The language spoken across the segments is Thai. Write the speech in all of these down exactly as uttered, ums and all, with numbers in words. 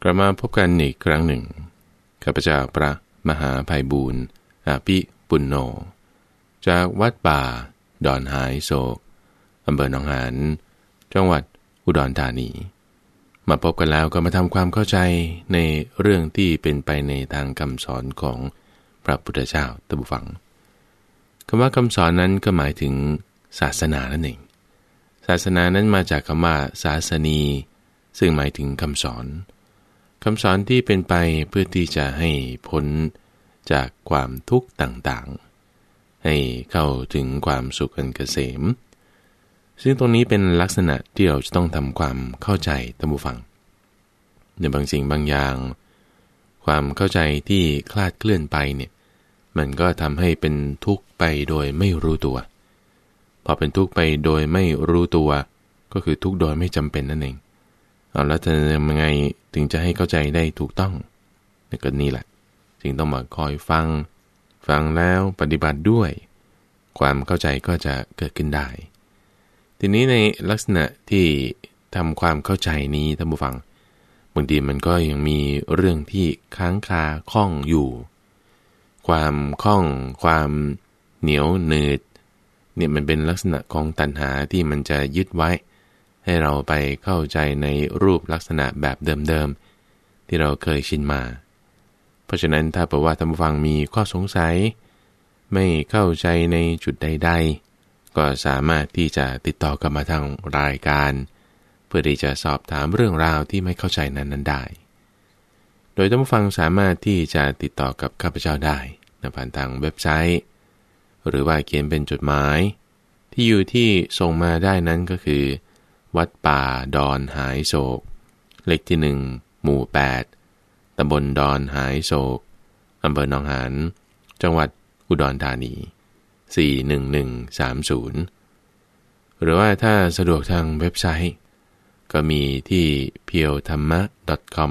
เรามาพบกันอีกครั้งหนึ่งข้าพเจ้าพระมหาไพบูลย์อาภิปุณโญจากวัดป่าดอนหายโศกอำเภอหนองหานจังหวัดอุดรธานีมาพบกันแล้วก็มาทำความเข้าใจในเรื่องที่เป็นไปในทางคำสอนของพระพุทธเจ้าท่านผู้ฟังคำว่าคำสอนนั้นก็หมายถึงศาสนานั่นเองศาสนานั้นมาจากคำว่าศาสนีซึ่งหมายถึงคำสอนคำสอนที่เป็นไปเพื่อที่จะให้พ้นจากความทุกข์ต่างๆให้เข้าถึงความสุขอันเกษมซึ่งตรงนี้เป็นลักษณะที่เราจะต้องทำความเข้าใจท่านผู้ฟังในบางสิ่งบางอย่างความเข้าใจที่คลาดเคลื่อนไปเนี่ยมันก็ทำให้เป็นทุกข์ไปโดยไม่รู้ตัวพอเป็นทุกข์ไปโดยไม่รู้ตัวก็คือทุกข์โดยไม่จำเป็นนั่นเองเอาแล้วจะทำยังไงถึงจะให้เข้าใจได้ถูกต้องนี่ก็นี่แหละจึงต้องมาคอยฟังฟังแล้วปฏิบัติด้วยความเข้าใจก็จะเกิดขึ้นได้ทีนี้ในลักษณะที่ทำความเข้าใจนี้ท่านผู้ฟังบางทีมันก็ยังมีเรื่องที่ค้างคาข้องอยู่ความข้องความเหนียวหนืดเนี่ยมันเป็นลักษณะของตัณหาที่มันจะยึดไว้ให้เราไปเข้าใจในรูปลักษณะแบบเดิมๆที่เราเคยชินมาเพราะฉะนั้นถ้าเผื่อว่าท่านผู้ฟังมีข้อสงสัยไม่เข้าใจในจุดใดๆก็สามารถที่จะติดต่อกลับมาทางรายการเพื่อที่จะสอบถามเรื่องราวที่ไม่เข้าใจนั้นๆได้โดยท่านผู้ฟังสามารถที่จะติดต่อกับข้าพเจ้าได้ผ่านทางเว็บไซต์หรือว่าเขียนเป็นจดหมายที่อยู่ที่ส่งมาได้นั้นก็คือวัดป่าดอนหายโศกเลขที่หนึ่งหมู่แปดตำบลดอนหายโศกอำเภอหนองหานจังหวัดอุดรธานีสี่หนึ่งหนึ่งสามศูนย์หรือว่าถ้าสะดวกทางเว็บไซต์ก็มีที่ เพียวธรรมะ ดอท คอม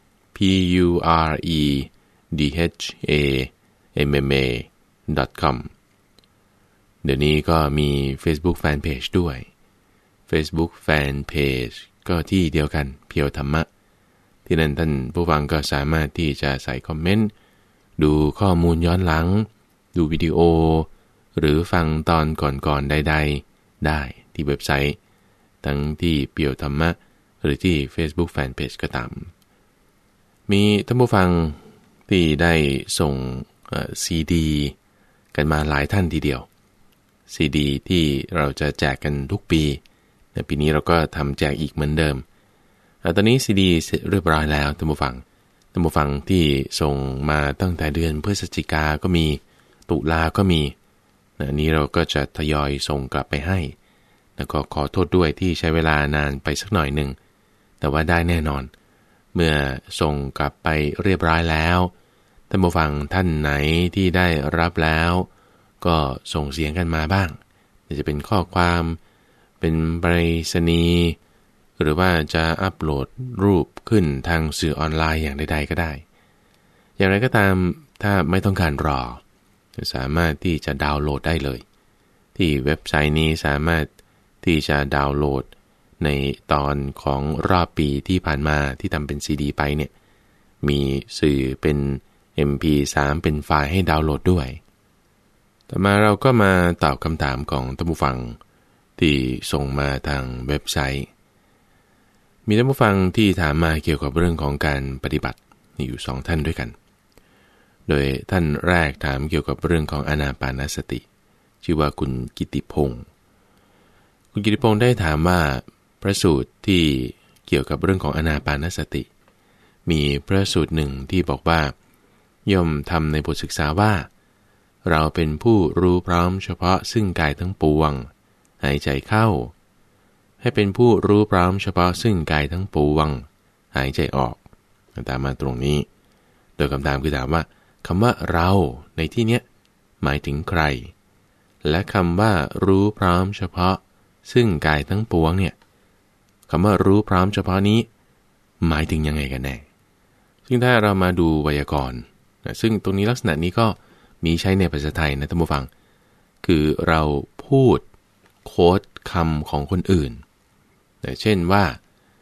p u r e d h a m m a ดอท คอม เดี๋ยวนี้ก็มี Facebook Fanpage ด้วย Facebook Fanpage ก็ที่เดียวกันเพียวธรรมะที่นั่นท่านผู้ฟังก็สามารถที่จะใส่คอมเมนต์ดูข้อมูลย้อนหลังดูวิดีโอหรือฟังตอนก่อนๆใดๆได้ที่เว็บไซต์ทั้งที่เพียวธรรมะหรือที่ Facebook Fanpage ก็ตามมีท่านผู้ฟังที่ได้ส่งซีดีกันมาหลายท่านทีเดียวซีดีที่เราจะแจกกันทุกปีในปีนี้เราก็ทำแจกอีกเหมือนเดิมตอนนี้ซีดีเสร็จเรียบร้อยแล้วท่านผู้ฟังท่านผู้ฟังที่ส่งมาตั้งแต่เดือนพฤศจิกาก็มีตุลาก็มีอันนี้เราก็จะทยอยส่งกลับไปให้แล้วก็ขอโทษด้วยที่ใช้เวลานานไปสักหน่อยหนึ่งแต่ว่าได้แน่นอนเมื่อส่งกลับไปเรียบร้อยแล้วท่านผู้ฟังท่านไหนที่ได้รับแล้วก็ส่งเสียงกันมาบ้างจะเป็นข้อความเป็นไปรษณีย์หรือว่าจะอัปโหลดรูปขึ้นทางสื่อออนไลน์อย่างใดๆก็ได้อย่างไรก็ตามถ้าไม่ต้องการรอสามารถที่จะดาวน์โหลดได้เลยที่เว็บไซต์นี้สามารถที่จะดาวน์โหลดในตอนของรอบปีที่ผ่านมาที่ทำเป็นซีดีไปเนี่ยมีสื่อเป็น เอ็ม พี สาม เป็นไฟล์ให้ดาวน์โหลดด้วยต่อมาเราก็มาตอบคำถามของท่านผู้ฟังที่ส่งมาทางเว็บไซต์มีท่านผู้ฟังที่ถามมาเกี่ยวกับเรื่องของการปฏิบัติอยู่สองท่านด้วยกันโดยท่านแรกถามเกี่ยวกับเรื่องของอานาปานสติชื่อว่าคุณกิติพงศ์คุณกิติพงศ์ได้ถามว่าพระสูตรที่เกี่ยวกับเรื่องของอานาปานสติมีพระสูตรหนึ่งที่บอกว่าย่อมทำในบทศึกษาว่าเราเป็นผู้รู้พร้อมเฉพาะซึ่งกายทั้งปวงหายใจเข้าให้เป็นผู้รู้พร้อมเฉพาะซึ่งกายทั้งปวงหายใจออกตามมาตรงนี้โดยคำถามคือถามว่าคำว่าเราในที่เนี้ยหมายถึงใครและคำว่ารู้พร้อมเฉพาะซึ่งกายทั้งปวงเนี่ยคำว่ารู้พร้อมเฉพาะนี้หมายถึงยังไงกันแน่ซึ่งถ้าเรามาดูไวยากรณ์ซึ่งตรงนี้ลักษณะนี้ก็มีใช้ในภาษาไทยนะท่านผู้ฟังคือเราพูดโค้ดคำของคนอื่นเช่นว่า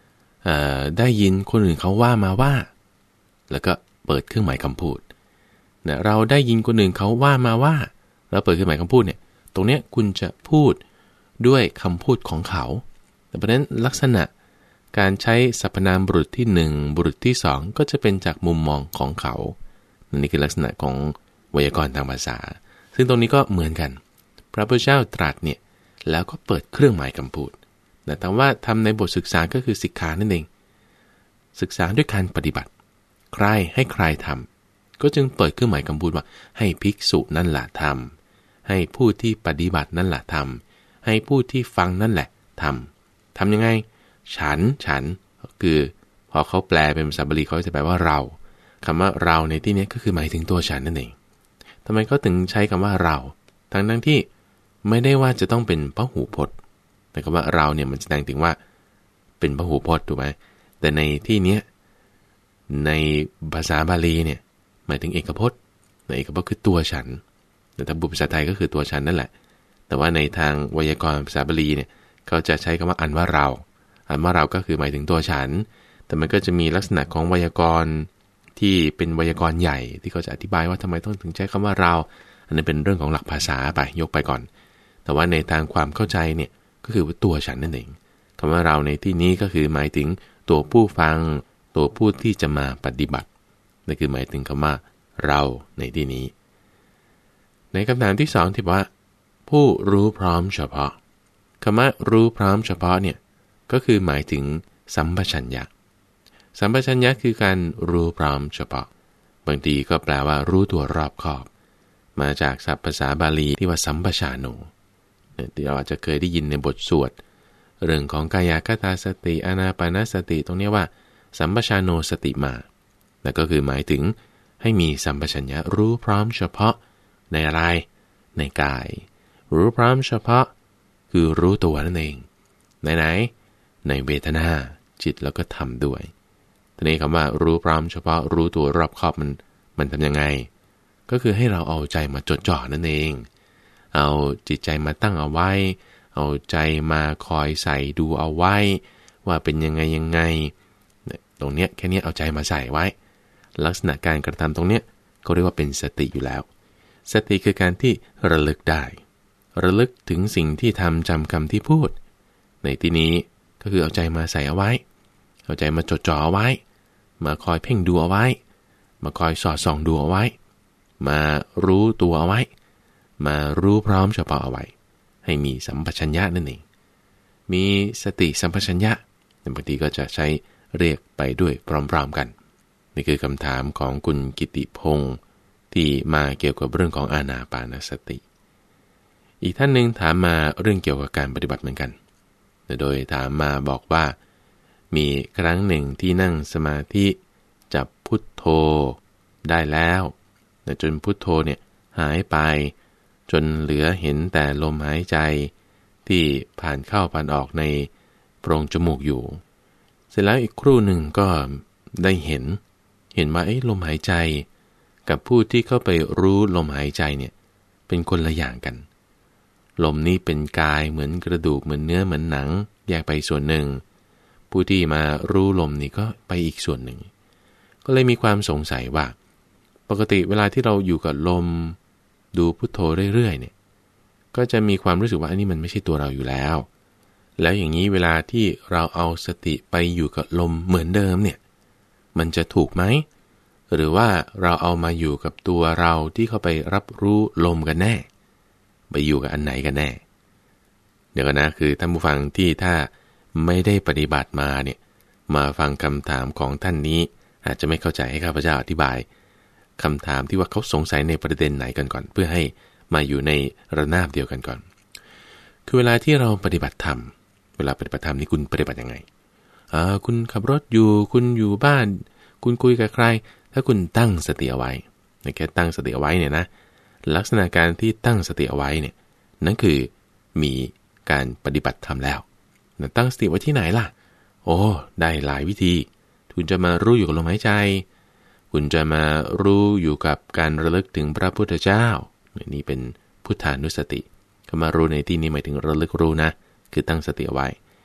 ได้ยินคนอื่นเขาว่ามาว่าแล้วก็เปิดเครื่องหมายคำพูดนะเราได้ยินคนอื่นเขาว่ามาว่าแล้วเปิดเครื่องหมายคำพูดเนี่ยตรงเนี้ยคุณจะพูดด้วยคำพูดของเขาแต่เพราะนั้นลักษณะการใช้สรรพนามบุรุษที่หนึ่งบุรุษที่สองก็จะเป็นจากมุมมองของเขานี่คือลักษณะของไวยากรณ์ทางภาษาซึ่งตรงนี้ก็เหมือนกันพระพุทธเจ้าตรัสเนี่ยแล้วก็เปิดเครื่องหมายคำพูดแต่ว่าทำในบทศึกษาก็คือสิกขานั่นเองศึกษาด้วยการปฏิบัติใครให้ใครทำก็จึงเปิดเครื่องหมายคำพูดว่าให้ภิกษุนั่นแหละทำให้ผู้ที่ปฏิบัตินั่นแหละทำให้ผู้ที่ฟังนั่นแหละทำทำยังไงฉันฉันคือพอเขาแปลเป็นภาษาบาลีเขาจะแปลว่าเราคำว่าเราในที่นี้ก็คือหมายถึงตัวฉันนั่นเองทำไมเขาถึงใช้คำว่าเราทั้งทั้งที่ไม่ได้ว่าจะต้องเป็นพหูพจน์แต่คำว่าเราเนี่ยมันแสดงถึงว่าเป็นพหูพจน์ถูกไหมแต่ในที่นี้ในภาษาบาลีเนี่ยหมายถึงเอกพจน์ในเอกพจน์คือตัวฉันแต่ถ้าบุภาษาไทยก็คือตัวฉันนั่นแหละแต่ว่าในทางไวยากรณ์ภาษาบาลีเนี่ยเขาจะใช้คำว่าอันว่าเราอันว่าเราก็คือหมายถึงตัวฉันแต่มันก็จะมีลักษณะของไวยากรณ์ที่เป็นไวยากรณ์ใหญ่ที่เขาจะอธิบายว่าทำไมต้องถึงใช้คำว่าเราอันนั้นเป็นเรื่องของหลักภาษาไปยกไปก่อนแต่ว่าในทางความเข้าใจเนี่ยก็คือตัวฉันนั่นเองคำว่าเราในที่นี้ก็คือหมายถึงตัวผู้ฟังตัวผู้ที่จะมาปฏิบัตินั่นคือหมายถึงคำว่าเราในที่นี้ในคำถามที่สองที่บอกว่าผู้รู้พร้อมเฉพาะคำว่ารู้พร้อมเฉพาะเนี่ยก็คือหมายถึงสัมปชัญญะสัมปชัญญะคือการรู้พร้อมเฉพาะบางทีก็แปลว่ารู้ตัวรอบคอบมาจากศัพท์ภาษาบาลีที่ว่าสัมปชาโนที่เราอาจจะเคยได้ยินในบทสวดเรื่องของกายคตาสติอานาปานสติตรงนี้ว่าสัมปชาโนสติมาแล้วก็คือหมายถึงให้มีสัมปชัญญะรู้พร้อมเฉพาะในอะไรในกายรู้พร้อมเฉพาะคือรู้ตัวนั่นเองไหนๆในเวทนาจิตแล้วก็ทำด้วยทีนี้คำว่ารู้พร้อมเฉพาะรู้ตัวรอบคอบมันมันทำยังไงก็คือให้เราเอาใจมาจดจ่อนั่นเองเอาจิตใจมาตั้งเอาไว้เอาใจมาคอยใส่ดูเอาไว้ว่าเป็นยังไงยังไงตรงเนี้ยแค่นี้เอาใจมาใส่ไว้ลักษณะการกระทำตรงเนี้ยเขาเรียกว่าเป็นสติอยู่แล้วสติคือการที่ระลึกได้ระลึกถึงสิ่งที่ทำจำคำที่พูดในที่นี้ก็คือเอาใจมาใส่เอาไว้เอาใจมาจดจ่อเอาไว้มาคอยเพ่งดูเอาไว้มาคอยสอดส่องดูเอาไว้มารู้ตัวเอาไว้มารู้พร้อมเฉพาะเอาไว้ให้มีสัมปชัญญะนั่นเองมีสติสัมปชัญญะบางทีก็จะใช้เรียกไปด้วยพร้อมๆกันนี่คือคำถามของคุณกิติพงศ์ที่มาเกี่ยวกับเรื่องของอานาปานสติอีกท่านหนึ่งถามมาเรื่องเกี่ยวกับการปฏิบัติเหมือนกันโดยถามมาบอกว่ามีครั้งหนึ่งที่นั่งสมาธิจับพุทโธได้แล้วจนพุทโธเนี่ยหายไปจนเหลือเห็นแต่ลมหายใจที่ผ่านเข้าผ่านออกในโพรงจมูกอยู่เสร็จแล้วอีกครู่หนึ่งก็ได้เห็นเห็นว่าไอ้ลมหายใจกับผู้ที่เข้าไปรู้ลมหายใจเนี่ยเป็นคนละอย่างกันลมนี้เป็นกายเหมือนกระดูกเหมือนเนื้อเหมือนหนังแยกไปส่วนหนึ่งผู้ที่มารู้ลมนี่ก็ไปอีกส่วนหนึ่งก็เลยมีความสงสัยว่าปกติเวลาที่เราอยู่กับลมดูพุทโธเรื่อยๆเนี่ยก็จะมีความรู้สึกว่าอันนี้มันไม่ใช่ตัวเราอยู่แล้วแล้วอย่างนี้เวลาที่เราเอาสติไปอยู่กับลมเหมือนเดิมเนี่ยมันจะถูกไหมหรือว่าเราเอามาอยู่กับตัวเราที่เข้าไปรับรู้ลมกันแน่ไปอยู่กับอันไหนกันแน่เดี๋ยวกันนะคือท่านผู้ฟังที่ถ้าไม่ได้ปฏิบัติมาเนี่ยมาฟังคำถามของท่านนี้อาจจะไม่เข้าใจให้ข้าพเจ้าอธิบายคำถามที่ว่าเขาสงสัยในประเด็นไหนกันก่อนเพื่อให้มาอยู่ในระนาบเดียวกันก่อนคือเวลาที่เราปฏิบัติธรรมเวลาปฏิบัติธรรมนี่คุณปฏิบัติยังไงอ่าคุณขับรถอยู่คุณอยู่บ้านคุณคุยกับใครถ้าคุณตั้งสติเอาไว้แค่ตั้งสติเอาไว้เนี่ยนะลักษณะการที่ตั้งสติเอาไว้เนี่ยนั่นคือมีการปฏิบัติธรรมแล้วตั้งสติไว้ที่ไหนล่ะโอ้ได้หลายวิธีคุณจะมารู้อยู่กับลมหายใจคุณจะมารู้อยู่กับการระลึกถึงพระพุทธเจ้านี่เป็นพุทธานุสติคำว่ารู้ในที่นี้หมายถึงระลึกรู้นะคือตั้งสติเอาไว้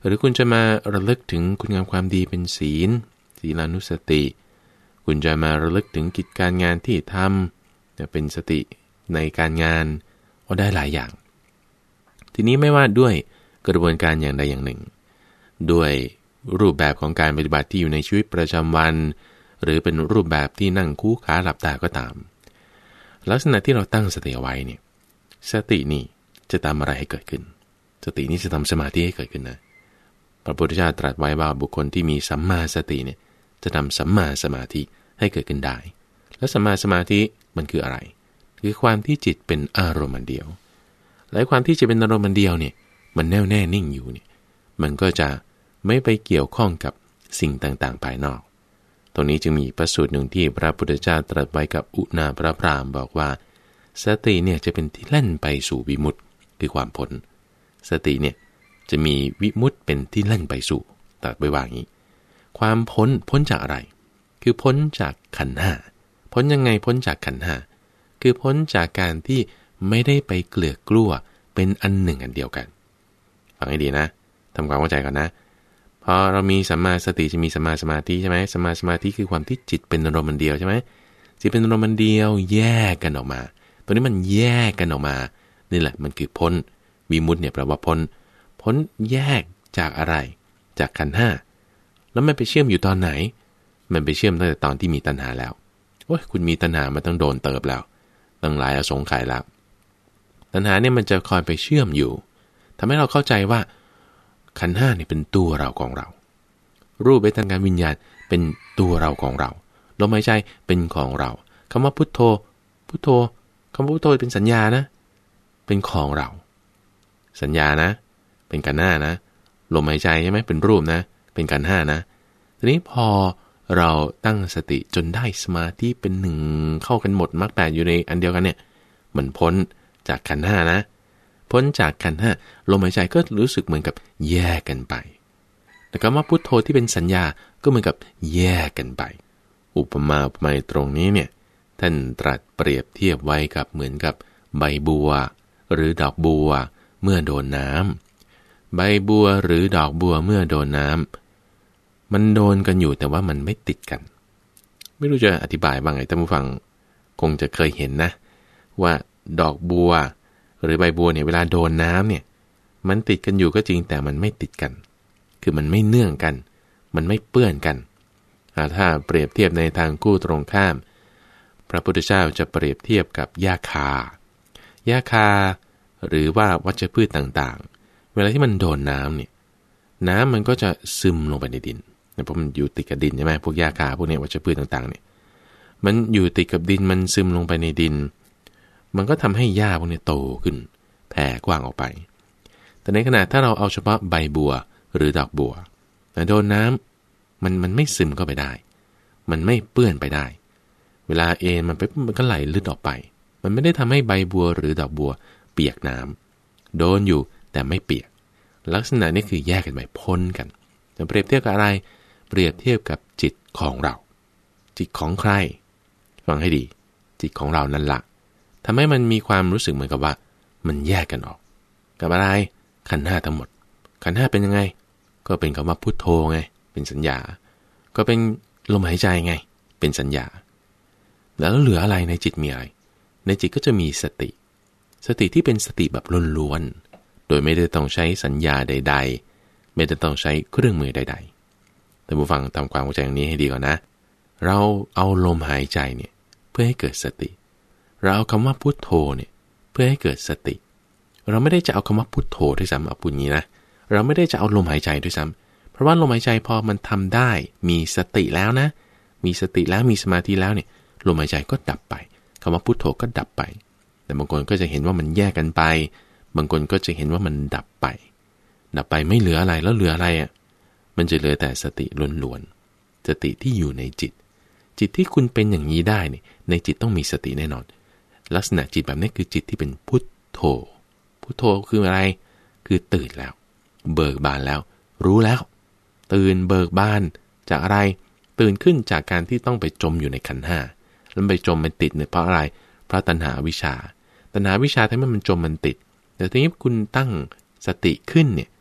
หรือคุณจะมาระลึกถึงคุณงามความดีเป็นศีลศีลานุสติคุณจะมาระลึกถึงกิจการงานที่ทำจะเป็นสติในการงานก็ได้หลายอย่างทีนี้ไม่ว่าด้วยกระบวนการอย่างใดอย่างหนึ่งด้วยรูปแบบของการปฏิบัติที่อยู่ในชีวิตประจำวันหรือเป็นรูปแบบที่นั่งคู่ขาหลับตาก็ตามลักษณะที่เราตั้งสติเอาไว้เนี่ยสตินี่จะทำอะไรให้เกิดขึ้นสตินี่จะทำสมาธิให้เกิดขึ้นนะพระพุทธเจ้าตรัสไว้ว่าบุคคลที่มีสัมมาสติเนี่ยจะทำสัมมาสมาธิให้เกิดขึ้นได้และสัมมาสมาธิมันคืออะไรคือความที่จิตเป็นอารมณ์เดียวและความที่จะเป็นอารมณ์เดียวเนี่ยมันแน่วแน่นิ่งอยู่เนี่ยมันก็จะไม่ไปเกี่ยวข้องกับสิ่งต่างๆภายนอกตรงนี้จึงมีพระสูตรหนึ่งที่พระพุทธเจ้าตรัสไว้กับอุณาพระพรามบอกว่าสติเนี่ยจะเป็นที่เล่นไปสู่วิมุตติคือความพ้นสติเนี่ยจะมีวิมุตติเป็นที่เล่นไปสู่ตรัสไว้ว่าอย่างนี้ความพ้นพ้นจากอะไรคือพ้นจากขันธ์ห้าพ้นยังไงพ้นจากขันธ์ห้าคือพ้นจากการที่ไม่ได้ไปเกลือกกลั้วเป็นอันหนึ่งอันเดียวกันฟังให้ดีนะทำความเข้าใจก่อนนะพอเรามีสัมมาสติจะมีสัมมาสมาธิใช่ไหมสัมมาสมาธิคือความที่จิตเป็นอารมณ์เดียวใช่ไหมจิตเป็นอารมณ์เดียวแยกกันออกมาตัวนี้มันแยกกันออกมานี่แหละมันคือพ้นวิมุตติเนี่ยแปลว่าพ้นพ้นแยกจากอะไรจากขันธ์ห้าแล้วมันไปเชื่อมอยู่ตอนไหนมันไปเชื่อมตั้งแต่ตอนที่มีตัณหาแล้วโอ้ยคุณมีตัณหามาต้องโดนเติบแล้วตั้งหลายอสงไขยแล้วตัณหาเนี่ยมันจะคอยไปเชื่อมอยู่ทำให้เราเข้าใจว่าขันธ์ห้านี่เป็นตัวเราของเรารูปเวทนาวิญญาณเป็นตัวเราของเราลมหายใจเป็นของเราคำว่าพุทโธพุทโธคำว่าพุทโธเป็นสัญญานะเป็นของเราสัญญานะเป็นขันธ์ห้านะลมหายใจใช่ไหมเป็นรูปนะเป็นขันธ์ห้านะทีนี้พอเราตั้งสติจนได้สมาธิเป็นหนึ่งเข้ากันหมดมรรคแปดอยู่ในอันเดียวกันเนี่ยมันพ้นจากขันธ์ห้านะพ้นจากขันธ์ห้าลมหายใจก็รู้สึกเหมือนกับแยกกันไปแต่คำว่าพุทโธที่เป็นสัญญาก็เหมือนกับแยกกันไปอุปมาอุปไมยตรงนี้เนี่ยท่านตรัสเปรียบเทียบไว้กับเหมือนกับใบบัวหรือดอกบัวเมื่อโดนน้ำใบบัวหรือดอกบัวเมื่อโดนน้ำมันโดนกันอยู่แต่ว่ามันไม่ติดกันไม่รู้จะอธิบายบ้างไงท่านผู้ฟังคงจะเคยเห็นนะว่าดอกบัวหรือใบบัวเนี่ยเวลาโดนน้ำเนี่ยมันติดกันอยู่ก็จริงแต่มันไม่ติดกันคือมันไม่เนื่องกันมันไม่เปื้อนกันถ้าเปรียบเทียบในทางคู่ตรงข้ามพระพุทธเจ้าจะเปรียบเทียบกับหญ้าคาหญ้าคาหรือว่าวัชพืชต่างๆเวลาที่มันโดนน้ำเนี่ยน้ำมันก็จะซึมลงไปในดินเพราะมันอยู่ติดกับดินใช่ไหมพวกหญ้าคาพวกนี้วัชพืชต่างๆเนี่ยมันอยู่ติดกับดินมันซึมลงไปในดินมันก็ทำให้หญ้าพวกนี้โตขึ้นแผ่กว้างออกไปแต่ในขณะถ้าเราเอาเฉพาะใบบัวหรือดอกบัวแต่โดนน้ำมันมันไม่ซึมเข้าไปได้มันไม่เปื้อนไปได้เวลาเอ็นมันไปมันก็ไหลลึดออกไปมันไม่ได้ทำให้ใบบัวหรือดอกบัวเปียกน้ำโดนอยู่แต่ไม่เปียกลักษณะนี้คือแยกกันไปพ้นกันจะเปรียบเทียบกับอะไรเปรียบเทียบกับจิตของเราจิตของใครฟังให้ดีจิตของเรานั่นละทำให้มันมีความรู้สึกเหมือนกับว่ามันแยกกันออกกับอะไรขันธ์ห้าทั้งหมดขันธ์ห้าเป็นยังไงก็เป็นคำว่าพุทโธไงเป็นสัญญาก็เป็นลมหายใจไงเป็นสัญญาแล้วเหลืออะไรในจิตมีอะไรในจิตก็จะมีสติสติที่เป็นสติแบบล้วนๆโดยไม่ได้ต้องใช้สัญญาใดๆไม่ได้ต้องใช้เครื่องมือใดๆแต่ผู้ฟังทำความเข้าใจอย่างนี้ให้ดีก่อนนะเราเอาลมหายใจเนี่ยเพื่อให้เกิดสติเราเอาคำว่าพุทโธเนี่ยเพื่อให้เกิดสติเราไม่ได้จะเอาคำว่าพุทโธด้วยซ้ำเอาพูดงี้นะเราไม่ได้จะเอาลมหายใจด้วยซ้ำเพราะว่าลมหายใจพอมันทำได้มีสติแล้วนะมีสติแล้วมีสมาธิแล้วเนี่ยลมหายใจก็ดับไปคำว่าพุทโธก็ดับไปแต่บางคนก็จะเห็นว่ามันแยกกันไปบางคนก็จะเห็นว่ามันดับไปดับไปไม่เหลืออะไรแล้วเหลืออะไรอ่ะมันจะเหลือแต่สติล้วนๆสติที่อยู่ในจิตจิตที่คุณเป็นอย่างนี้ได้เนี่ยในจิตต้องมีสติแน่นอนลักษณะจิตแบบนี้คือจิตที่เป็นพุทโธพุทโธคืออะไรคือตื่นแล้วเบิกบานแล้วรู้แล้วตื่นเบิกบานจากอะไรตื่นขึ้นจากการที่ต้องไปจมอยู่ในขันธ์ห้าแล้วไปจมมันติดเนี่ยเพราะอะไรเพราะตัณหาวิชาตัณหาวิชาทำให้มันจมมันติดแต่ทีนี้คุณตั้งสติขึ้นเนี่ย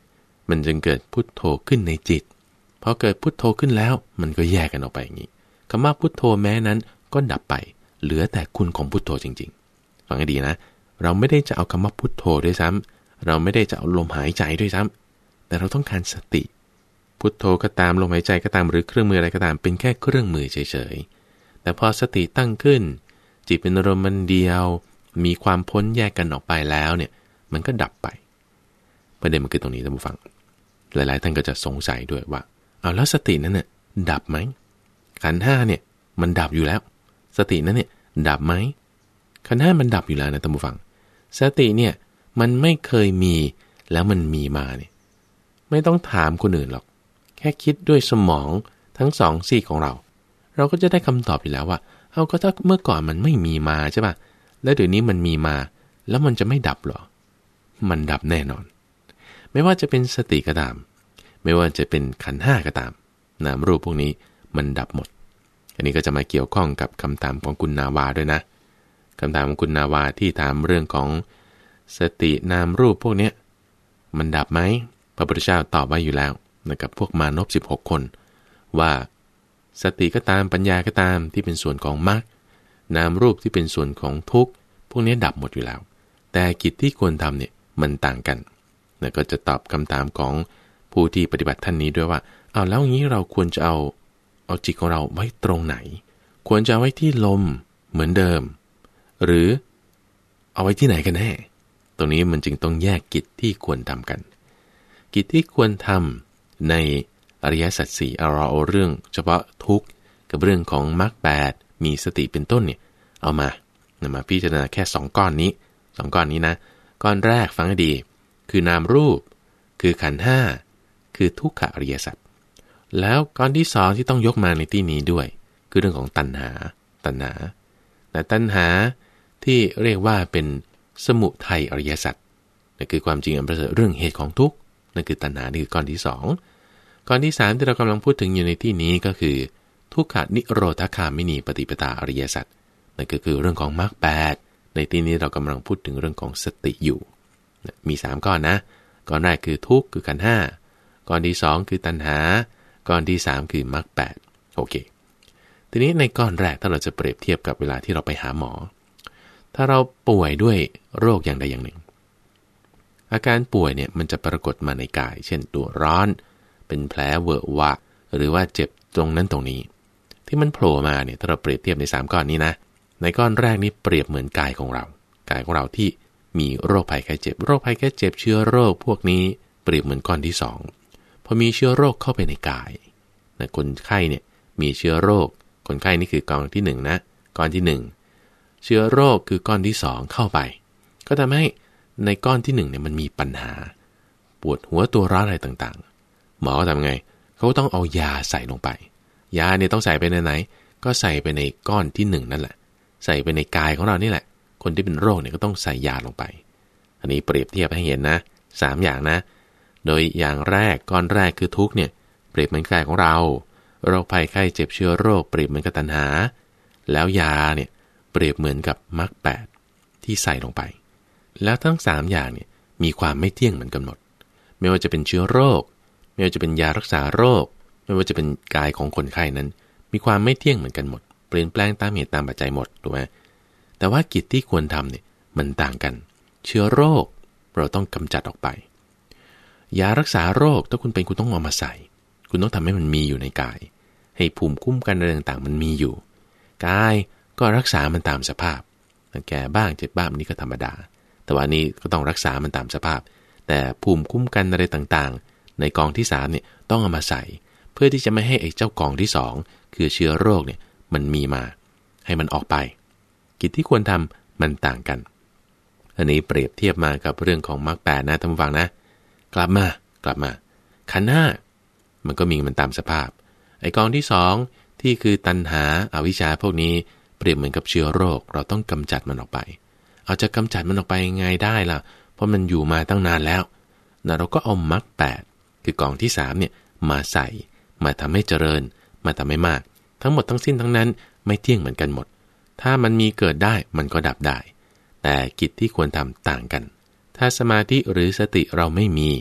มันจึงเกิดพุทโธขึ้นในจิตพอเกิดพุทโธขึ้นแล้วมันก็แยกกันออกไปอย่างนี้คำว่าพุทโธแม้นั้นก็ดับไปเหลือแต่คุณของพุทโธจริงๆฟังให้ดีนะเราไม่ได้จะเอาคำว่าพุทโธด้วยซ้ำเราไม่ได้จะเอาลมหายใจด้วยซ้ำแต่เราต้องการสติพุทโธก็ตามลมหายใจก็ตามหรือเครื่องมืออะไรก็ตามเป็นแค่เครื่องมือเฉยๆแต่พอสติตั้งขึ้นจิตเป็นอารมณ์มันเดียวมีความพ้นแยกกันออกไปแล้วเนี่ยมันก็ดับไปประเด็นมันคือตรงนี้ท่านผู้ฟังหลายๆท่านก็จะสงสัยด้วยว่าเอาแล้วสตินั้นเนี่ยดับไหมขันธ์ห้าเนี่ยมันดับอยู่แล้วสตินั้นเนี่ยดับไหมขันธ์ห้ามันดับอยู่แล้วนะท่านผู้ฟังสติเนี่ยมันไม่เคยมีแล้วมันมีมาเนี่ยไม่ต้องถามคนอื่นหรอกแค่คิดด้วยสมองทั้งสองซีกของเราเราก็จะได้คำตอบอยู่แล้วว่าเอาก็ถ้าเมื่อก่อนมันไม่มีมาใช่ป่ะแล้วเดี๋ยวนี้มันมีมาแล้วมันจะไม่ดับหรอมันดับแน่นอนไม่ว่าจะเป็นสติก็ตามไม่ว่าจะเป็นขันธ์ห้าก็ตามนามรูปพวกนี้มันดับหมดอันนี้ก็จะมาเกี่ยวข้องกับคำถามของคุณนาวาด้วยนะคำถามของคุณนาวาที่ถามเรื่องของสตินามรูปพวกนี้มันดับไหมพระพุทธเจ้าตอบไว้อยู่แล้วนะครับพวกมานพสิบหกคนว่าสติก็ตามปัญญาก็ตามที่เป็นส่วนของมรรคนามรูปที่เป็นส่วนของทุกข์พวกนี้ดับหมดอยู่แล้วแต่กิจที่ควรทำเนี่ยมันต่างกันแล้วก็จะตอบคำถามของผู้ที่ปฏิบัติท่านนี้ด้วยว่าเอาแล้วอย่างนี้เราควรจะเอาเอาจิตของเราไว้ตรงไหนควรจะไว้ที่ลมเหมือนเดิมหรือเอาไว้ที่ไหนกันแน่ตรงนี้มันจึงต้องแยกกิจที่ควรทำกันกิจที่ควรทำในอริยสัจสี่เราเอาเรื่องเฉพาะทุกข์กับเรื่องของมรรคแปดมีสติเป็นต้นเนี่ยเอามานำมาพิจารณาแค่สองก้อนนี้สองก้อนนี้นะก้อนแรกฟังให้ดีคือนามรูปคือขันธ์ห้าคือทุกขอริยสัจแล้วก้อนที่สองที่ต้องยกมาในที่นี้ด้วยคือเรื่องของตัณหาตัณหาแต่ตัณหาที่เรียกว่าเป็นสมุทัยอริยสัจนั่นคือความจริงอันประเสริฐเรื่องเหตุของทุกข์นั่นคือตัณหานี่คือก้อนที่สองก้อนที่สามที่เรากำลังพูดถึงอยู่ในที่นี้ก็คือทุกขนิโรธคามินีปฏิปทาอริยสัจนั่นก็คือเรื่องของมรรคแปดในที่นี้เรากำลังพูดถึงเรื่องของสติอยู่มีสามก้อนนะก้อนแรกคือทุกข์คือขันธ์ห้าก้อนที่สองคือตัณหาก้อนที่สามคือมรรคแปดโอเคทีนี้ในก้อนแรกถ้าเราจะเปรียบเทียบกับเวลาที่เราไปหาหมอถ้าเราป่วยด้วยโรคอย่างใดอย่างหนึ่งอาการป่วยเนี่ยมันจะปรากฏมาในกายเช่นตัวร้อนเป็นแผลเวอะวะหรือว่าเจ็บตรงนั้นตรงนี้ที่มันโผล่มาเนี่ยถ้าเราเปรียบเทียบในสามก้อนนี้นะในก้อนแรกนี้เปรียบเหมือนกายของเรากายของเราที่มีโรคภัยไข้เจ็บโรคภัยไข้เจ็บเชื้อโรคพวกนี้เปรียบเหมือนก้อนที่สองพอมีเชื้อโรคเข้าไปในกายนะคนไข้เนี่ยมีเชื้อโรคคนไข้นี่คือกองที่หนึ่งนะก้อนที่หนึ่งเชื้อโรคคือก้อนที่สองเข้าไปก็ทำให้ในก้อนที่หนึ่งเนี่ยมันมีปัญหาปวดหัวตัวร้อนอะไรต่างๆหมอก็ทำไงเขาต้องเอายาใส่ลงไปยาเนี่ยต้องใส่ไปในไหนก็ใส่ไปในก้อนที่หนึ่งนั่นแหละใส่ไปในกายของเรานี่แหละคนที่เป็นโรคเนี่ยก็ต้องใส่ยาลงไปอันนี้เปรียบเทียบให้เห็นนะสามอย่างนะโดยอย่างแรกก้อนแรกคือทุกข์เนี่ยเปรียบเหมือนกายของเราโรคภัยไข้เจ็บเชื้อโรคเปรียบเหมือนกับตัณหาแล้วยาเนี่ยเปรียบเหมือนกับมรรคแปดที่ใส่ลงไปแล้วทั้งสามอย่างเนี่ยมีความไม่เที่ยงเหมือนกันหมดไม่ว่าจะเป็นเชื้อโรคไม่ว่าจะเป็นยารักษาโรคไม่ว่าจะเป็นกายของคนไข้นั้นมีความไม่เที่ยงเหมือนกันหมดเปลี่ยนแปลงตามเหตุตามปัจจัยหมดถูกไหมแต่ว่ากิจที่ควรทำเนี่ยมันต่างกันเชื้อโรคเราต้องกำจัดออกไปยารักษาโรคถ้าคุณเป็นคุณต้องเอามาใส่คุณต้องทำให้มันมีอยู่ในกายให้ภูมิคุ้มกันอะไรต่างๆมันมีอยู่กายก็รักษามันตามสภาพแก่บ้างเจ็บบ้างนี่ก็ธรรมดาแต่ว่านี้ก็ต้องรักษามันตามสภาพแต่ภูมิคุ้มกันอะไรต่างๆในกองที่สามเนี่ยต้องเอามาใส่เพื่อที่จะไม่ให้ไอ้เจ้ากองที่สองคือเชื้อโรคเนี่ยมันมีมาให้มันออกไปกิจที่ควรทำมันต่างกันอันนี้เปรียบเทียบมากับเรื่องของมรรคแปดนะท่านผู้ฟังนะกลับมากลับมาขันธ์ห้ามันก็มีมันตามสภาพไอ้กองที่สองที่คือตัณหาอวิชชาพวกนี้เปรียบเหมือนกับเชื้อโรคเราต้องกำจัดมันออกไปเอาจะกำจัดมันออกไปยังไงได้ล่ะเพราะมันอยู่มาตั้งนานแล้วนะเราก็เอามรรคแปดคือกองที่สามเนี่ยมาใส่มาทำให้เจริญมาทำให้มากทั้งหมดทั้งสิ้นทั้งนั้นไม่เที่ยงเหมือนกันหมดถ้ามันมีเกิดได้มันก็ดับได้แต่กิจที่ควรทำต่างกันถ้าสมาธิหรือสติเราไม่มี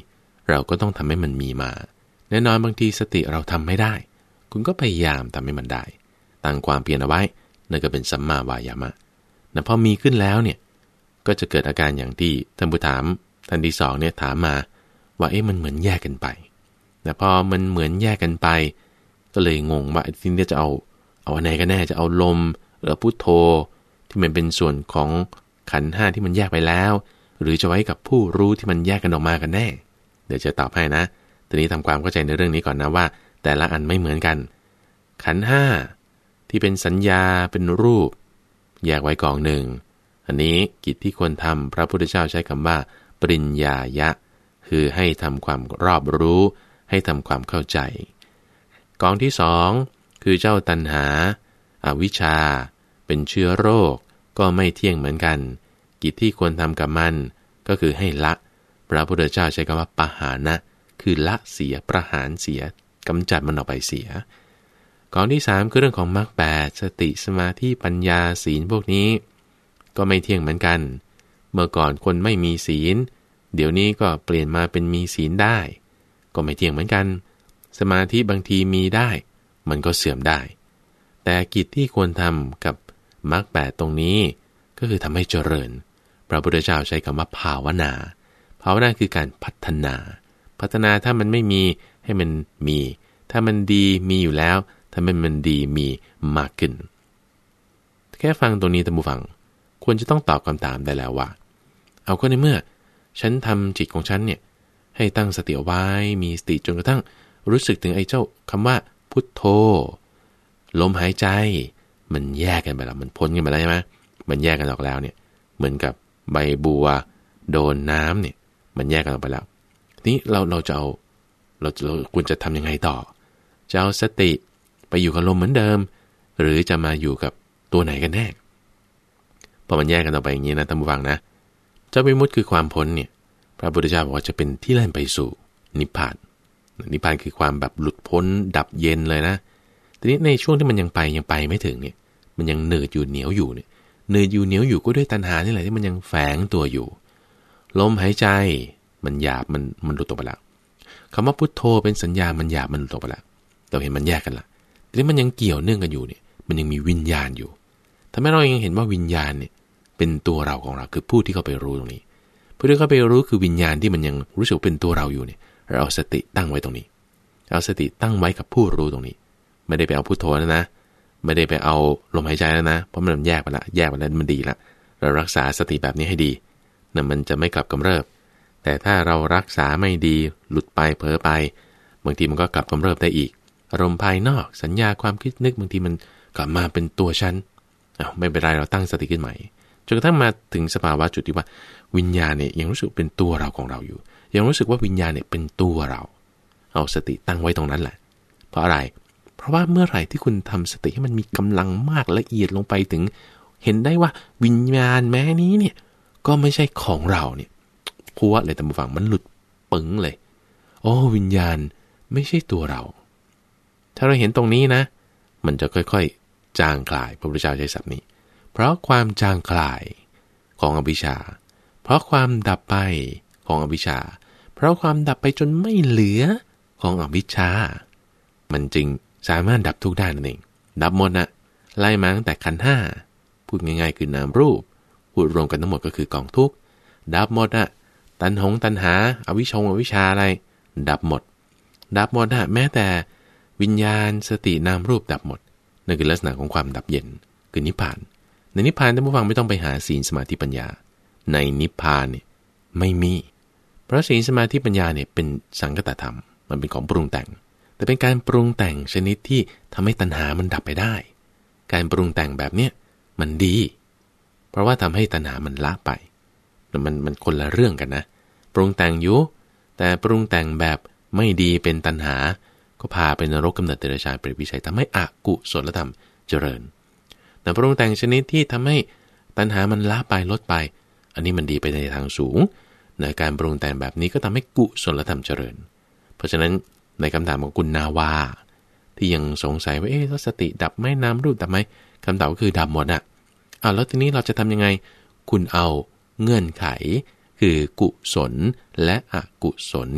เราก็ต้องทำให้มันมีมาแน่นอนบางทีสติเราทำไม่ได้คุณก็พยายามทำให้มันได้ตั้งความเพียรเอาไว้นั่นก็เป็นสัมมาวายามะนะพอมีขึ้นแล้วเนี่ยก็จะเกิดอาการอย่างที่ท่านผู้ถามท่านที่สองเนี่ยถามมาว่าเอ๊ะมันเหมือนแยกกันไปแต่พอมันเหมือนแยกกันไปก็เลยงงว่าทีนี้จะเอาเอาอันไหนกันแน่จะเอาลมหรือพุทโธที่มันเป็นส่วนของขันธ์ห้าที่มันแยกไปแล้วหรือจะไว้กับผู้รู้ที่มันแยกกันออกมากันแน่เดี๋ยวจะตอบให้นะทีนี้ทำความเข้าใจในเรื่องนี้ก่อนนะว่าแต่ละอันไม่เหมือนกันขันธ์ห้าที่เป็นสัญญาเป็นรูปแยกไว้กองหนึ่งอันนี้กิจที่ควรทำพระพุทธเจ้าใช้คำว่าปริญญายะคือให้ทำความรอบรู้ให้ทำความเข้าใจกองที่สองคือเจ้าตัณหาอวิชชาเป็นเชื้อโรคก็ไม่เที่ยงเหมือนกันกิจที่ควรทำกับมันก็คือให้ละพระพุทธเจ้าใช้คำว่าปหานะคือละเสียประหารเสียกำจัดมันออกไปเสียกองที่สามคือเรื่องของมรรคแปดสติสมาธิปัญญาศีลพวกนี้ก็ไม่เที่ยงเหมือนกันเมื่อก่อนคนไม่มีศีลเดี๋ยวนี้ก็เปลี่ยนมาเป็นมีศีลได้ก็ไม่เที่ยงเหมือนกันสมาธิบางทีมีได้มันก็เสื่อมได้แต่กิจที่ควรทำกับมรรคแปดตรงนี้ก็คือทำให้เจริญพระพุทธเจ้าใช้คำว่าภาวนาภาวนาคือการพัฒนาพัฒนาถ้ามันไม่มีให้มันมีถ้ามันดีมีอยู่แล้วถ้ามันมันดีมีมากขึ้นแค่ฟังตรงนี้ท่านผู้ฟังควรจะต้องตอบคำถามได้แล้วว่าเอาก็ในเมื่อฉันทำจิตของฉันเนี่ยให้ตั้งสติเอาไว้มีสติจนกระทั่งรู้สึกถึงไอ้เจ้าคำว่าพุทโธลมหายใจมันแยกกันไปแล้วมันพ้นกันไปแล้วใช่ไหมมันแยกกันออกแล้วเนี่ยเหมือนกับใบบัวโดนน้ำเนี่ยมันแยกกันออกไปแล้วทีนี้เราเราจะเอาเราเราควรจะทำยังไงต่อจะเอาสติไปอยู่กับลมเหมือนเดิมหรือจะมาอยู่กับตัวไหนกันแน่พอมันแยกกันออกไปอย่างนี้นะท่านผู้ฟังนะเจ้าวิมุตติคือความพ้นเนี่ยพระพุทธเจ้าบอกว่าจะเป็นที่เลื่อนไปสู่นิพพานนิพพานคือความแบบหลุดพ้นดับเย็นเลยนะทีนี้ในช่วงที่มันยังไปยังไปไม่ถึงเนี่ยมันยังหนืดอยู่เหนียวอยู่เนี่ยหนืดอยู่เหนียวอยู่ก็ด้วยตัณหานี่แหละที่มันยังแฝงตัวอยู่ลมหายใจมันหยาบมันมันหลุดออกไปแล้วคำว่าพุทโธเป็นสัญญามันหยาบมันหลุดออกไปแล้วเราเห็นมันแยกกันละทีนี้มันยังเกี่ยวเนื่องกันอยู่เนี่ยมันยังมีวิญญาณอยู่ทำให้เรายังเห็นว่าวิญญาณเนี่ยเป็นตัวเราของเราคือผู้ที่เข้าไปรู้ตรงนี้ผู้ที่เข้าไปรู้คือวิญญาณที่มันยังรู้สึกเป็นตัวเราอยู่เนี่ยเราเอาสติตั้งไว้ตรงนี้เอาสติตั้งไว้กับผู้รู้ตรงนี้ไม่ได้ไปเอาพุทโธนะนะไม่ได้ไปเอาลมหายใจแล้วนะเพราะมันแยกไปละแยกไปแล้วมันดีละเรารักษาสติแบบนี้ให้ดีนั่นมันจะไม่กลับกำเริบแต่ถ้าเรารักษาไม่ดีหลุดไปเผลอไปบางทีมันก็กลับกำเริบได้อีกอารมณ์ภายนอกสัญญาความคิดนึกบางทีมันกลับมาเป็นตัวฉันอ้าวไม่เป็นไรเราตั้งสติขึ้นใหม่จนกระทั่งมาถึงสภาวะจุดที่ว่าวิญญาณเนี่ยยังรู้สึกเป็นตัวเราของเราอยู่ยังรู้สึกว่าวิญญาณเนี่ยเป็นตัวเราเอาสติตั้งไว้ตรงนั้นแหละเพราะอะไรเพราะว่าเมื่อไหร่ที่คุณทำสติให้มันมีกำลังมากละเอียดลงไปถึงเห็นได้ว่าวิญญาณแม้นี้เนี่ยก็ไม่ใช่ของเราเนี่ยพัวเลยท่านผู้ฟังมันหลุดปึ้งเลยโอ้วิญญาณไม่ใช่ตัวเราถ้าเราเห็นตรงนี้นะมันจะค่อยๆจางคลายพระพุทธเจ้าใช้ศัพท์นี้เพราะความจางคลายของอวิชชาเพราะความดับไปของอวิชชาเพราะความดับไปจนไม่เหลือของอวิชชามันจึงสามารถดับทุกด้านนั่นเองดับหมดนะไล่มาตั้งแต่ขันธ์ห้าพูดง่ายๆคือนามรูปพูดรวมกันทั้งหมดก็คือกองทุกข์ดับหมดอะตัณหงตัณหาอวิชชงอวิชชาอะไรดับหมดดับหมดอะแม้แต่วิญญาณสตินามรูปดับหมดนั่นคือลักษณะของความดับเย็นคือนิพพานในนิพพานท่านผู้ฟังไม่ต้องไปหาศีลสมาธิปัญญาในนิพพานเนี่ยไม่มีเพราะศีลสมาธิปัญญาเนี่ยเป็นสังคตธรรมมันเป็นของปรุงแต่งแต่เป็นการปรุงแต่งชนิดที่ทำให้ตัณหามันดับไปได้การปรุงแต่งแบบเนี้ยมันดีเพราะว่าทำให้ตัณหามันละไปมันมันคนละเรื่องกันนะปรุงแต่งอยู่แต่ปรุงแต่งแบบไม่ดีเป็นตัณหาก็พาไปนรกกำเนิดเดรัจฉานเปรตวิสัยทำให้อกุศลธรรมเจริญแต่ปรุงแต่งชนิดที่ทำให้ตัณหามันละไปลดไปอันนี้มันดีไปในทางสูงในการปรุงแต่งแบบนี้ก็ทำให้กุศลธรรมเจริญเพราะฉะนั้นในคำถามของคุณนาวาที่ยังสงสัยว่าเอ๊ะสติดับไหมนามรูปดับไหมคำตอบก็คือดับหมดอ่ะอ้าวแล้วทีนี้เราจะทำยังไงคุณเอาเงื่อนไขคือกุศลและอกุศลเนี่ย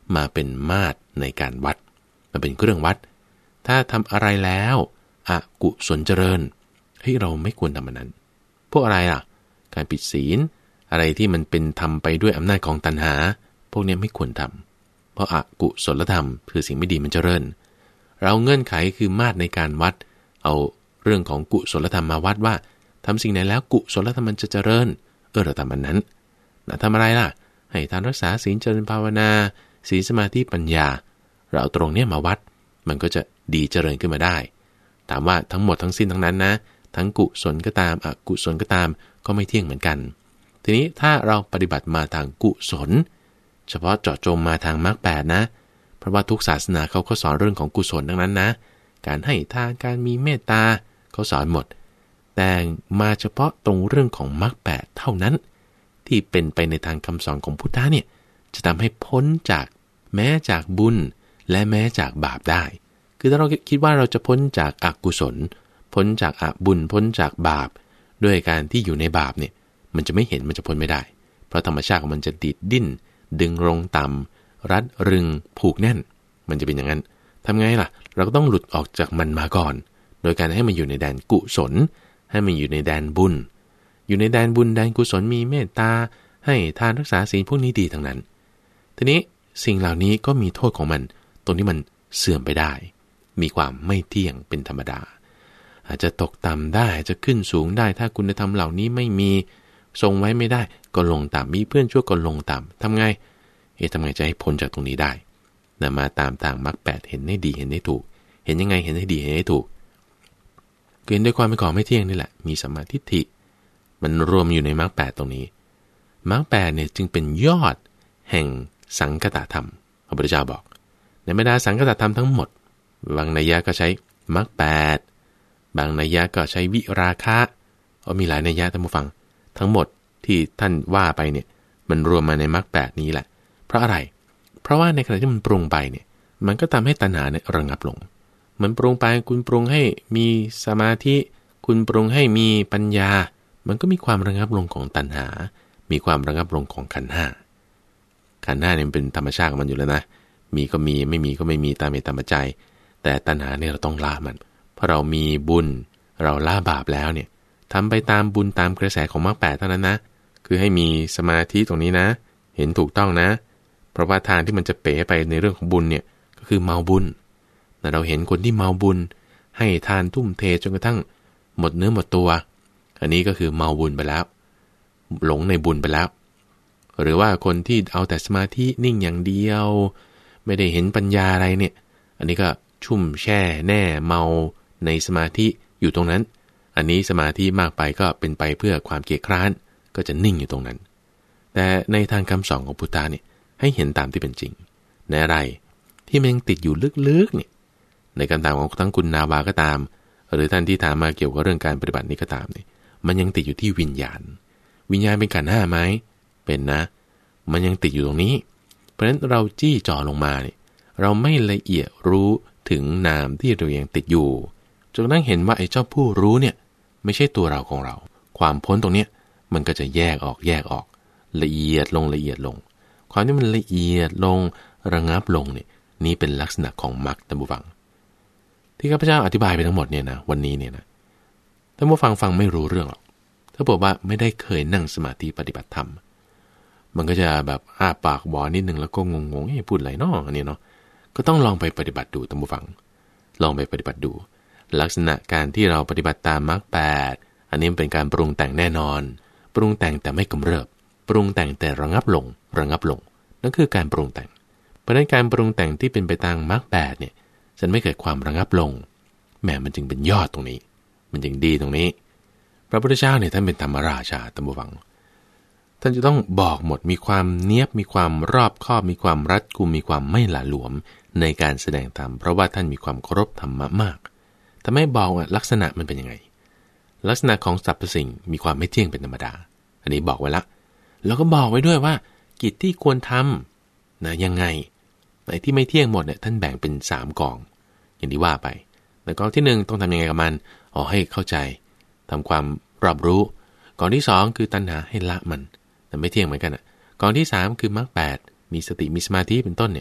มาเป็นมาตรในการวัดมาเป็นเครื่องวัดถ้าทำอะไรแล้วอกุศลเจริญเฮ้ยเราไม่ควรทำมันนั้นพวกอะไรล่ะการผิดศีลอะไรที่มันเป็นทำไปด้วยอำนาจของตัณหาพวกนี้ไม่ควรทำเพราะอกุศลธรรมคือสิ่งไม่ดีมันเจริญเราเงื่อนไขคือมาตรในการวัดเอาเรื่องของกุศลธรรมมาวัดว่าทำสิ่งไหนแล้วกุศลธรรมมันจะเจริญเออเราทำมันนั้นนะทำอะไรล่ะให้ทานรักษาศีลเจริญภาวนาศีลสมาธิปัญญาเราเอาตรงเนี้ยมาวัดมันก็จะดีเจริญขึ้นมาได้ถามว่าทั้งหมดทั้งสิ้นทั้งนั้นนะทั้งกุศลก็ตามอกุศลก็ตามก็ไม่เที่ยงเหมือนกันทีนี้ถ้าเราปฏิบัติมาทางกุศลเฉพาะเจาะจงมาทางมรรคแปดนะเพราะว่าทุกศาสนาเขาก็สอนเรื่องของกุศลทั้งนั้นนะการให้ทานการมีเมตตาเขาสอนหมดแต่มาเฉพาะตรงเรื่องของมรรคแปดเท่านั้นที่เป็นไปในทางคำสอนของพุทธะเนี่ยจะทำให้พ้นจากแม้จากบุญและแม้จากบาปได้คือถ้าเราคิดว่าเราจะพ้นจากอกุศลพ้นจากอบุญพ้นจากบาปด้วยการที่อยู่ในบาปเนี่ยมันจะไม่เห็นมันจะพ้นไม่ได้เพราะธรรมชาติของมันจะดิดดิ้นดึงลงต่ำรัดรึงผูกแน่นมันจะเป็นอย่างนั้นทำไงล่ะเราก็ต้องหลุดออกจากมันมาก่อนโดยการให้มันอยู่ในแดนกุศลให้มันอยู่ในแดนบุญอยู่ในแดนบุญแดนกุศลมีเมตตาให้ทานรักษาศีลพวกนี้ดีทั้งนั้นทีนี้สิ่งเหล่านี้ก็มีโทษของมันตรงที่มันเสื่อมไปได้มีความไม่เที่ยงเป็นธรรมดาอาจจะตกต่ำได้อาจจะขึ้นสูงได้ถ้าคุณธรรมเหล่านี้ไม่มีทรงไว้ไม่ได้ก็ลงต่ำมีเพื่อนชั่วก็ลงต่ำทำไงเอ๊ะทำไงจะให้พ้นจากตรงนี้ได้นำมาตามทางมรรคแปดเห็นให้ดีเห็นให้ถูกเห็นยังไงเห็นให้ดีเห็นให้ถูกเห็นด้วยความเป็นของไม่เที่ยงนี่แหละมีสัมมาทิฏฐิมันรวมอยู่ในมรรคแปดตรงนี้มรรคแปดเนี่ยจึงเป็นยอดแห่งสังคตธรรมพระพุทธเจ้าบอกในบรรดาสังคตธรรมทั้งหมดบางนัยยะก็ใช้มรรคแปดบางนัยยะก็ใช้วิราคะก็มีหลายนัยยะท่านผู้ฟังทั้งหมดที่ท่านว่าไปเนี่ยมันรวมมาในมรรคแปดนี้แหละเพราะอะไรเพราะว่าในขณะที่มันปรุงไปเนี่ยมันก็ทำให้ตัณหาเนี่ยระงับลงมันปรุงไปคุณปรุงให้มีสมาธิคุณปรุงให้มีปัญญามันก็มีความระงับลงของตัณหามีความระงับลงของขันธ์ห้าขันธ์ห้าเนี่ยเป็นธรรมชาติของมันอยู่แล้วนะมีก็มีไม่มีก็ไม่มีตามเหตุตามปัจจัยแต่ตัณหาเนี่ยเราต้องละมันเพราะเรามีบุญเราละบาปแล้วเนี่ยทำไปตามบุญตามกระแสของมรรคแปดเท่านั้นนะคือให้มีสมาธิตรงนี้นะเห็นถูกต้องนะเพราะว่าทางที่มันจะเป๋ไปในเรื่องของบุญเนี่ยก็คือเมาบุญแต่เราเห็นคนที่เมาบุญให้ทานทุ่มเทจนกระทั่งหมดเนื้อหมดตัวอันนี้ก็คือเมาบุญไปแล้วหลงในบุญไปแล้วหรือว่าคนที่เอาแต่สมาธินิ่งอย่างเดียวไม่ได้เห็นปัญญาอะไรเนี่ยอันนี้ก็ชุ่มแช่แน่เมาในสมาธิอยู่ตรงนั้นอันนี้สมาธิมากไปก็เป็นไปเพื่อความเกียจคร้านก็จะนิ่งอยู่ตรงนั้นแต่ในทางคำสอนของพุทธะเนี่ยให้เห็นตามที่เป็นจริงในอะไรที่มันยังติดอยู่ลึกๆเนี่ยในการตามของทั้งคุณนาวาก็ตามหรือท่านที่ถามมาเกี่ยวกับเรื่องการปฏิบัตินี้ก็ตามเนี่ยมันยังติดอยู่ที่วิญญาณวิญญาณเป็นขันธ์ห้าไหมเป็นนะมันยังติดอยู่ตรงนี้เพราะฉะนั้นเราจี้จ่อลงมาเนี่ยเราไม่ละเอียดรู้ถึงนามที่เรายังติดอยู่จนกระทั่งเห็นว่าไอ้เจ้าผู้รู้เนี่ยไม่ใช่ตัวเราของเราความพ้นตรงเนี้ยมันก็จะแยกออกแยกออกละเอียดลงละเอียดลงความที่มันละเอียดลงระงับลงเนี่ยนี่เป็นลักษณะของมรรคท่านผู้ฟังที่ข้าพเจ้าอธิบายไปทั้งหมดเนี่ยนะวันนี้เนี่ยนะท่านผู้ฟังฟังไม่รู้เรื่องหรอกถ้าบอกว่าไม่ได้เคยนั่งสมาธิปฏิบัติธรรมมันก็จะแบบอ้าปากบอนิดนึงแล้วก็งงๆเฮ้ยพูดอะไรเนาะอันนี้เนาะก็ต้องลองไปปฏิบัติดูท่านผู้ฟังลองไปปฏิบัติดูลักษณะการที่เราปฏิบัติตามมรรคแปดอันนี้เป็นการปรุงแต่งแน่นอนปรุงแต่งแต่ไม่กำเริบปรุงแต่งแต่ระงับลงระงับลงนั่นคือการปรุงแต่งเพราะฉะนั้นการปรุงแต่งที่เป็นไปตามมรรคแปดเนี่ยฉันไม่เกิดความระงับลงแม้มันจึงเป็นยอดตรงนี้มันจึงดีตรงนี้พระพุทธเจ้าเนี่ยท่านเป็นธรรมราชาท่านผู้ฟังท่านจะต้องบอกหมดมีความเนียบมีความรอบคอบมีความรัดกุมมีความไม่หละหลวมในการแสดงธรรมเพราะว่าท่านมีความเคารพธรรมะมากแต่ไม่บอกว่าลักษณะมันเป็นยังไงลักษณะของสรรพสิ่งมีความไม่เที่ยงเป็นธรรมดาอันนี้บอกไว้ละแล้วก็บอกไว้ด้วยว่ากิจที่ควรทำนะยังไงไหนที่ไม่เที่ยงหมดเนี่ยท่านแบ่งเป็นสามกองอย่างที่ว่าไปในกองที่หนึ่งต้องทำยังไงกับมันอ๋อให้เข้าใจทำความรอบรู้กองที่สองคือตัณหาให้ละมันแต่ไม่เที่ยงเหมือนกันอ่ะกองที่สามคือมรรคแปดมีสติมีสมาธิเป็นต้นเนี่ย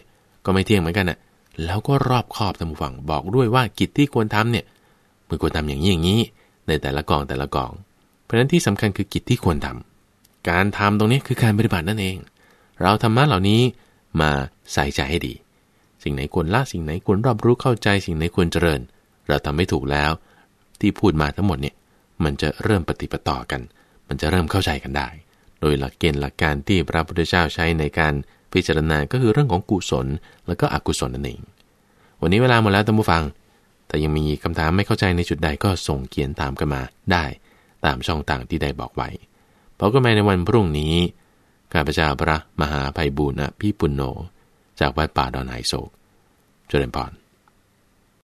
ก็ไม่เที่ยงเหมือนกันน่ะแล้วก็รอบคอบท่านผู้ฟังบอกด้วยว่ากิจที่ควรทำเนี่ยมันควรทำอย่างนี้อย่างนี้ในแต่ละกองแต่ละกองเพราะฉะนั้นที่สำคัญคือกิจที่ควรทำการทำตรงนี้คือการปฏิบัตินั่นเองเราธรรมะเหล่านี้มาใส่ใจให้ดีสิ่งไหนควรละสิ่งไหนควรรอบรู้เข้าใจสิ่งไหนควรเจริญเราทำไม่ถูกแล้วที่พูดมาทั้งหมดเนี่ยมันจะเริ่มปฏิปต่อกันมันจะเริ่มเข้าใจกันได้โดยหลักเกณฑ์หลักการที่พระพุทธเจ้าใช้ในการพิจารณาก็คือเรื่องของกุศลแล้วก็อกุศลนั่นเองวันนี้เวลาหมดแล้วท่านผู้ฟังแต่ยังมีคำถามไม่เข้าใจในจุดใดก็ส่งเขียนตามกันมาได้ตามช่องทางที่ได้บอกไว้พบกันใหม่ในวันพรุ่งนี้ข้าพเจ้าพระมหาไพบูลย์อภิปุณโญจากวัดป่าดอนไหโศกเจริญพร